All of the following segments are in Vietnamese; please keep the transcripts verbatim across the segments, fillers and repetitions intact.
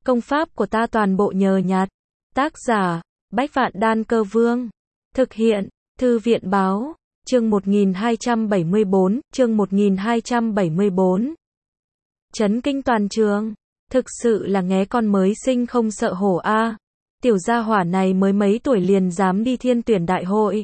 Công pháp của ta toàn bộ nhờ nhặt. Tác giả, Bách Vạn Đan Cơ Vương. Thực hiện, Thư viện báo, chương một nghìn hai trăm bảy mươi bốn, chương một nghìn hai trăm bảy mươi bốn. Chấn kinh toàn trường. Thực sự là nghé con mới sinh không sợ hổ a. Tiểu gia hỏa này mới mấy tuổi liền dám đi thiên tuyển đại hội.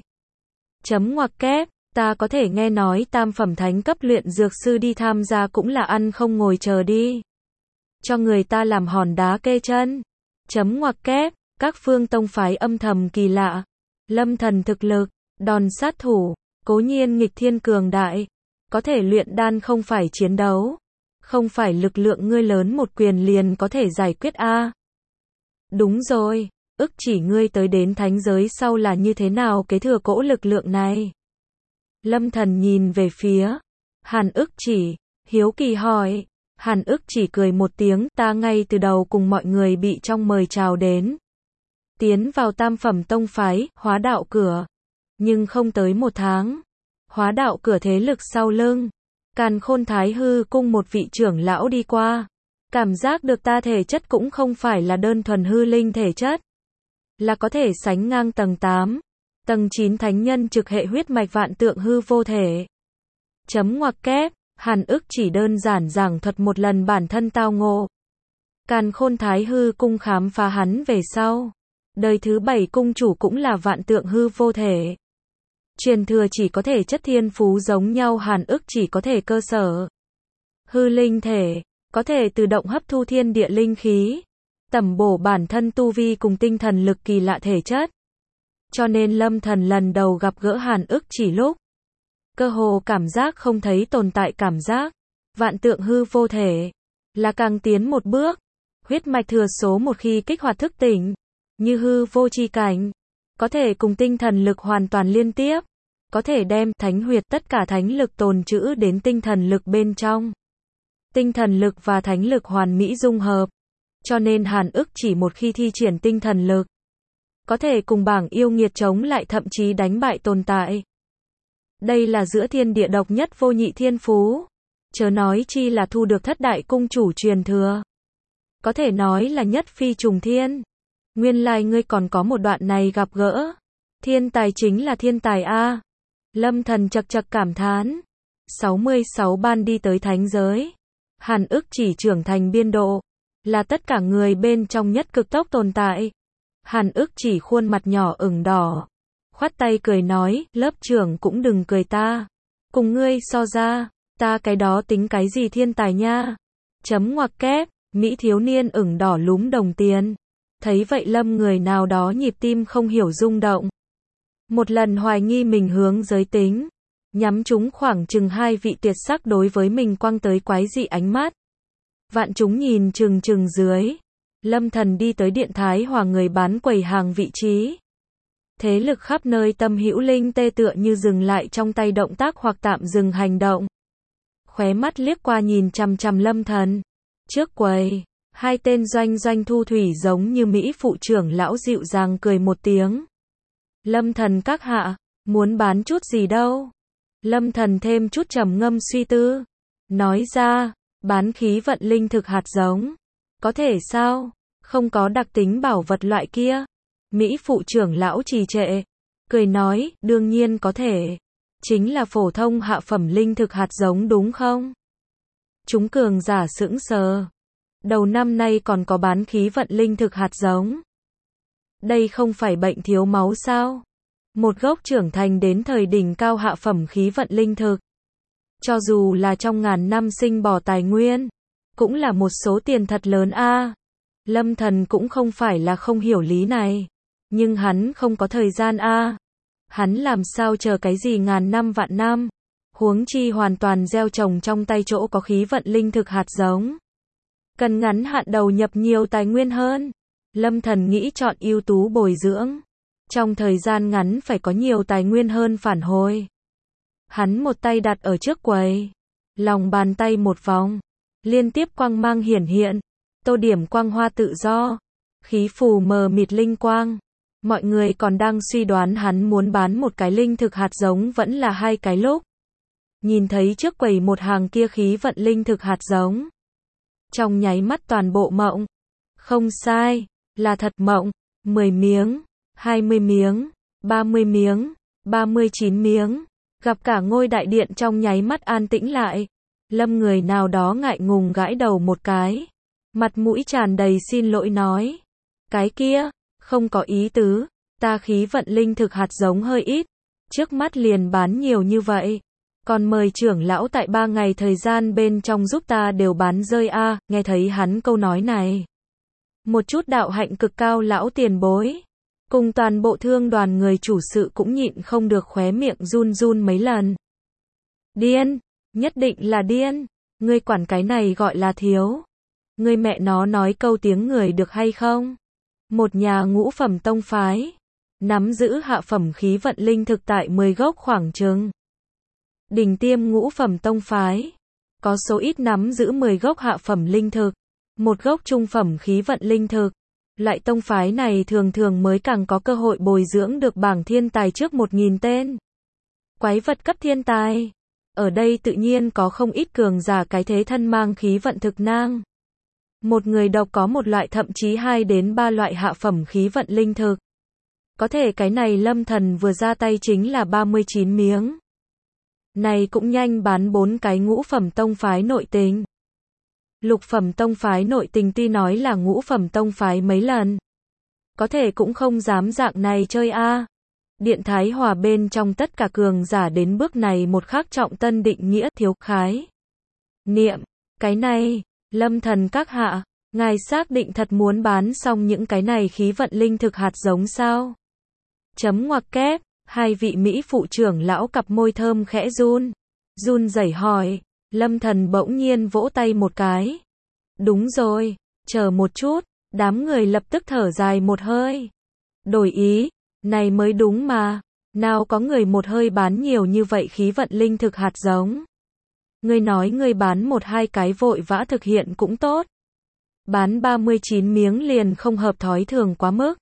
Chấm ngoặc kép, ta có thể nghe nói tam phẩm thánh cấp luyện dược sư đi tham gia cũng là ăn không ngồi chờ đi. Cho người ta làm hòn đá kê chân. Chấm ngoặc kép, các phương tông phái âm thầm kỳ lạ. Lâm thần thực lực, đòn sát thủ, cố nhiên nghịch thiên cường đại. Có thể luyện đan không phải chiến đấu. Không phải lực lượng ngươi lớn một quyền liền có thể giải quyết a. Đúng rồi, ức chỉ ngươi tới đến thánh giới sau là như thế nào kế thừa cỗ lực lượng này. Lâm thần nhìn về phía Hàn ức chỉ, hiếu kỳ hỏi. Hàn ức chỉ cười một tiếng, ta ngay từ đầu cùng mọi người bị trong mời chào đến. Tiến vào tam phẩm tông phái, hóa đạo cửa. Nhưng không tới một tháng. Hóa đạo cửa thế lực sau lưng. Càn Khôn Thái Hư cung một vị trưởng lão đi qua. Cảm giác được ta thể chất cũng không phải là đơn thuần hư linh thể chất. Là có thể sánh ngang tầng tám. Tầng chín thánh nhân trực hệ huyết mạch vạn tượng hư vô thể. Chấm ngoặc kép, Hàn ức chỉ đơn giản giảng thuật một lần bản thân tao ngộ. Càn Khôn Thái Hư cung khám phá hắn về sau. Đời thứ bảy cung chủ cũng là vạn tượng hư vô thể. Truyền thừa chỉ có thể chất thiên phú giống nhau, Hàn ức chỉ có thể cơ sở. Hư linh thể, có thể tự động hấp thu thiên địa linh khí. Tẩm bổ bản thân tu vi cùng tinh thần lực kỳ lạ thể chất. Cho nên Lâm thần lần đầu gặp gỡ Hàn ức chỉ lúc. Cơ hồ cảm giác không thấy tồn tại cảm giác. Vạn tượng hư vô thể. Là càng tiến một bước. Huyết mạch thừa số một khi kích hoạt thức tỉnh. Như hư vô chi cảnh. Có thể cùng tinh thần lực hoàn toàn liên tiếp. Có thể đem thánh huyệt tất cả thánh lực tồn trữ đến tinh thần lực bên trong. Tinh thần lực và thánh lực hoàn mỹ dung hợp. Cho nên Hàn ức chỉ một khi thi triển tinh thần lực. Có thể cùng bảng yêu nghiệt chống lại, thậm chí đánh bại tồn tại. Đây là giữa thiên địa độc nhất vô nhị thiên phú. Chớ nói chi là thu được thất đại cung chủ truyền thừa. Có thể nói là nhất phi trùng thiên. Nguyên lai ngươi còn có một đoạn này gặp gỡ. Thiên tài chính là thiên tài a. Lâm thần chật chật cảm thán. sáu mươi sáu ban đi tới thánh giới. Hàn ức chỉ trưởng thành biên độ. Là tất cả người bên trong nhất cực tốc tồn tại. Hàn ức chỉ khuôn mặt nhỏ ửng đỏ. Khoát tay cười nói, lớp trưởng cũng đừng cười ta. Cùng ngươi so ra, ta cái đó tính cái gì thiên tài nha. Chấm ngoặc kép, Mỹ thiếu niên ửng đỏ lúm đồng tiền. Thấy vậy Lâm người nào đó nhịp tim không hiểu rung động. Một lần hoài nghi mình hướng giới tính. Nhắm chúng khoảng chừng hai vị tuyệt sắc đối với mình quăng tới quái dị ánh mắt. Vạn chúng nhìn chừng chừng dưới. Lâm thần đi tới điện thái hòa người bán quầy hàng vị trí. Thế lực khắp nơi tâm hữu linh tê tựa như dừng lại trong tay động tác hoặc tạm dừng hành động. Khóe mắt liếc qua nhìn chằm chằm Lâm thần. Trước quầy, hai tên doanh doanh thu thủy giống như Mỹ phụ trưởng lão dịu dàng cười một tiếng. Lâm thần các hạ, muốn bán chút gì đâu? Lâm thần thêm chút trầm ngâm suy tư. Nói ra, bán khí vận linh thực hạt giống. Có thể sao? Không có đặc tính bảo vật loại kia. Mỹ phụ trưởng lão trì trệ. Cười nói, đương nhiên có thể. Chính là phổ thông hạ phẩm linh thực hạt giống đúng không? Chúng cường giả sững sờ. Đầu năm nay còn có bán khí vận linh thực hạt giống. Đây không phải bệnh thiếu máu sao? Một gốc trưởng thành đến thời đỉnh cao hạ phẩm khí vận linh thực. Cho dù là trong ngàn năm sinh bỏ tài nguyên. Cũng là một số tiền thật lớn a. Lâm thần cũng không phải là không hiểu lý này. Nhưng hắn không có thời gian a. Hắn làm sao chờ cái gì ngàn năm vạn năm. Huống chi hoàn toàn gieo trồng trong tay chỗ có khí vận linh thực hạt giống. Cần ngắn hạn đầu nhập nhiều tài nguyên hơn. Lâm thần nghĩ chọn ưu tú bồi dưỡng. Trong thời gian ngắn phải có nhiều tài nguyên hơn phản hồi. Hắn một tay đặt ở trước quầy. Lòng bàn tay một vòng. Liên tiếp quang mang hiển hiện. Tô điểm quang hoa tự do. Khí phù mờ mịt linh quang. Mọi người còn đang suy đoán hắn muốn bán một cái linh thực hạt giống vẫn là hai cái lúc. Nhìn thấy trước quầy một hàng kia khí vận linh thực hạt giống. Trong nháy mắt toàn bộ mộng. Không sai, là thật mộng. mười miếng, hai mươi miếng, ba mươi miếng, ba mươi chín miếng. Gặp cả ngôi đại điện trong nháy mắt an tĩnh lại. Lâm người nào đó ngại ngùng gãi đầu một cái. Mặt mũi tràn đầy xin lỗi nói. Cái kia, không có ý tứ, ta khí vận linh thực hạt giống hơi ít. Trước mắt liền bán nhiều như vậy. Còn mời trưởng lão tại ba ngày thời gian bên trong giúp ta đều bán rơi a. À, nghe thấy hắn câu nói này. Một chút đạo hạnh cực cao lão tiền bối. Cùng toàn bộ thương đoàn người chủ sự cũng nhịn không được khóe miệng run run mấy lần. Điên, nhất định là điên. Ngươi quản cái này gọi là thiếu. Ngươi mẹ nó nói câu tiếng người được hay không? Một nhà ngũ phẩm tông phái. Nắm giữ hạ phẩm khí vận linh thực tại mười gốc khoảng chừng. Đỉnh tiêm ngũ phẩm tông phái. Có số ít nắm giữ mười gốc hạ phẩm linh thực. Một gốc trung phẩm khí vận linh thực. Loại tông phái này thường thường mới càng có cơ hội bồi dưỡng được bảng thiên tài trước một nghìn tên. Quái vật cấp thiên tài. Ở đây tự nhiên có không ít cường giả cái thế thân mang khí vận thực nang. Một người độc có một loại thậm chí hai đến ba loại hạ phẩm khí vận linh thực. Có thể cái này Lâm Thần vừa ra tay chính là ba mươi chín miếng. Này cũng nhanh bán bốn cái ngũ phẩm tông phái nội tình. Lục phẩm tông phái nội tình tuy nói là ngũ phẩm tông phái mấy lần. Có thể cũng không dám dạng này chơi a. À. Điện Thái Hòa bên trong tất cả cường giả đến bước này một khắc trọng tân định nghĩa thiếu khái. Niệm, cái này, Lâm Thần các hạ, ngài xác định thật muốn bán xong những cái này khí vận linh thực hạt giống sao? Chấm ngoặc kép, hai vị Mỹ phụ trưởng lão cặp môi thơm khẽ run. Run rẩy hỏi, Lâm Thần bỗng nhiên vỗ tay một cái. Đúng rồi, chờ một chút, đám người lập tức thở dài một hơi. Đổi ý, này mới đúng mà, nào có người một hơi bán nhiều như vậy khí vận linh thực hạt giống. Ngươi nói ngươi bán một hai cái vội vã thực hiện cũng tốt. Bán ba mươi chín miếng liền không hợp thói thường quá mức.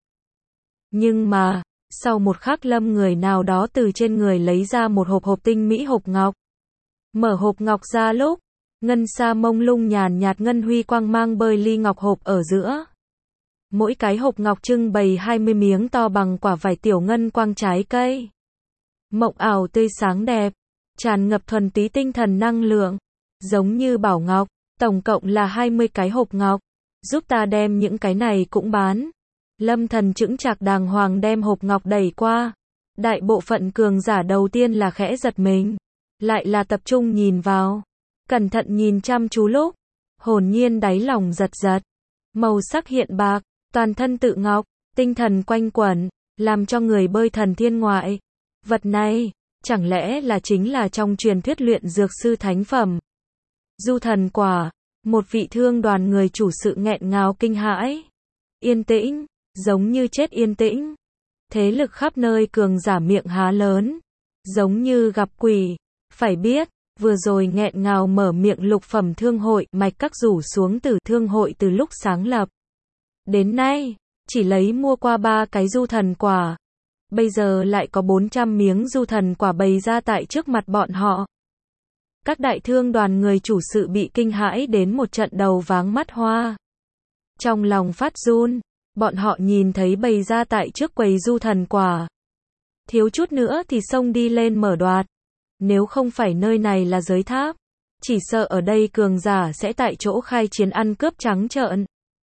Nhưng mà, sau một khắc Lâm người nào đó từ trên người lấy ra một hộp hộp tinh mỹ hộp ngọc. Mở hộp ngọc ra lúc, ngân sa mông lung nhàn nhạt ngân huy quang mang bơi ly ngọc hộp ở giữa. Mỗi cái hộp ngọc trưng bày hai mươi miếng to bằng quả vải tiểu ngân quang trái cây. Mộng ảo tươi sáng đẹp, tràn ngập thuần túy tinh thần năng lượng, giống như bảo ngọc, tổng cộng là hai mươi cái hộp ngọc. Giúp ta đem những cái này cũng bán. Lâm Thần chững chạc đàng hoàng đem hộp ngọc đẩy qua. Đại bộ phận cường giả đầu tiên là khẽ giật mình, lại là tập trung nhìn vào, cẩn thận nhìn chăm chú lúc, hồn nhiên đáy lòng giật giật. Màu sắc hiện bạc, toàn thân tự ngọc, tinh thần quanh quẩn, làm cho người bơi thần thiên ngoại. Vật này, chẳng lẽ là chính là trong truyền thuyết luyện dược sư thánh phẩm? Du thần quả, một vị thương đoàn người chủ sự nghẹn ngào kinh hãi. Yên tĩnh, giống như chết yên tĩnh. Thế lực khắp nơi cường giả miệng há lớn, giống như gặp quỷ. Phải biết, vừa rồi nghẹn ngào mở miệng lục phẩm thương hội mạch các rủ xuống từ thương hội từ lúc sáng lập. Đến nay, chỉ lấy mua qua ba cái du thần quả. Bây giờ lại có bốn trăm miếng du thần quả bày ra tại trước mặt bọn họ. Các đại thương đoàn người chủ sự bị kinh hãi đến một trận đầu váng mắt hoa. Trong lòng phát run, bọn họ nhìn thấy bày ra tại trước quầy du thần quả. Thiếu chút nữa thì xông đi lên mở đoạt. Nếu không phải nơi này là giới tháp, chỉ sợ ở đây cường giả sẽ tại chỗ khai chiến ăn cướp trắng trợn.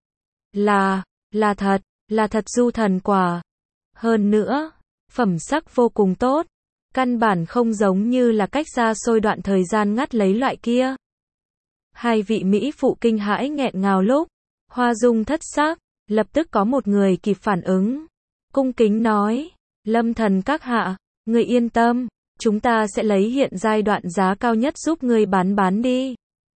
Là, là thật, là thật du thần quả. Hơn nữa, phẩm sắc vô cùng tốt. Căn bản không giống như là cách xa xôi đoạn thời gian ngắt lấy loại kia. Hai vị Mỹ phụ kinh hãi nghẹn ngào lúc, hoa dung thất sắc, lập tức có một người kịp phản ứng. Cung kính nói, Lâm Thần các hạ, người yên tâm, chúng ta sẽ lấy hiện giai đoạn giá cao nhất giúp người bán bán đi.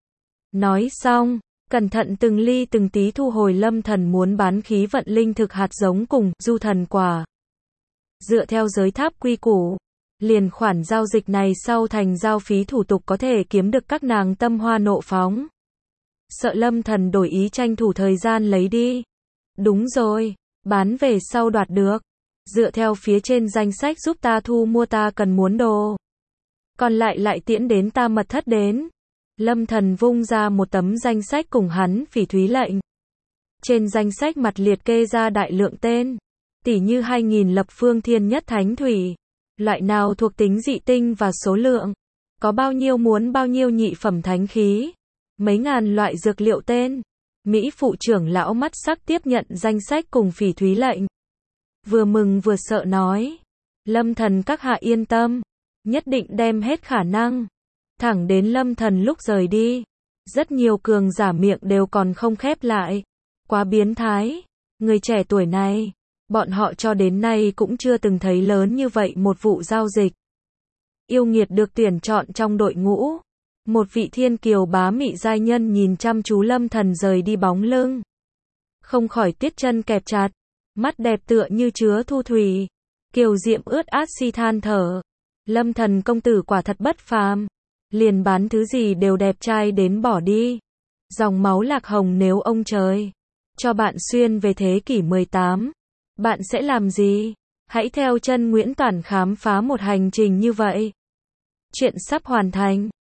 Nói xong, cẩn thận từng ly từng tí thu hồi Lâm Thần muốn bán khí vận linh thực hạt giống cùng du thần quả. Dựa theo giới tháp quy củ, liền khoản giao dịch này sau thành giao phí thủ tục có thể kiếm được các nàng tâm hoa nộ phóng. Sợ Lâm Thần đổi ý tranh thủ thời gian lấy đi. Đúng rồi, bán về sau đoạt được. Dựa theo phía trên danh sách giúp ta thu mua ta cần muốn đồ. Còn lại lại tiễn đến ta mật thất đến. Lâm Thần vung ra một tấm danh sách cùng hắn phỉ thúy lệnh. Trên danh sách mặt liệt kê ra đại lượng tên, tỉ như hai nghìn lập phương thiên nhất thánh thủy, loại nào thuộc tính dị tinh và số lượng, có bao nhiêu muốn bao nhiêu nhị phẩm thánh khí, mấy ngàn loại dược liệu tên. Mỹ phụ trưởng lão mắt sắc tiếp nhận danh sách cùng Phỉ Thúy lệnh. Vừa mừng vừa sợ nói, Lâm Thần các hạ yên tâm, nhất định đem hết khả năng. Thẳng đến Lâm Thần lúc rời đi, rất nhiều cường giả miệng đều còn không khép lại. Quá biến thái, người trẻ tuổi này, bọn họ cho đến nay cũng chưa từng thấy lớn như vậy một vụ giao dịch. Yêu nghiệt được tuyển chọn trong đội ngũ. Một vị thiên kiều bá mị giai nhân nhìn chăm chú Lâm Thần rời đi bóng lưng, không khỏi tiết chân kẹp chặt, mắt đẹp tựa như chứa thu thủy, kiều diệm ướt át si than thở. Lâm Thần công tử quả thật bất phàm, liền bán thứ gì đều đẹp trai đến bỏ đi. Dòng máu lạc hồng nếu ông trời cho bạn xuyên về thế kỷ mười tám, bạn sẽ làm gì? Hãy theo chân Nguyễn Toản khám phá một hành trình như vậy. Chuyện sắp hoàn thành.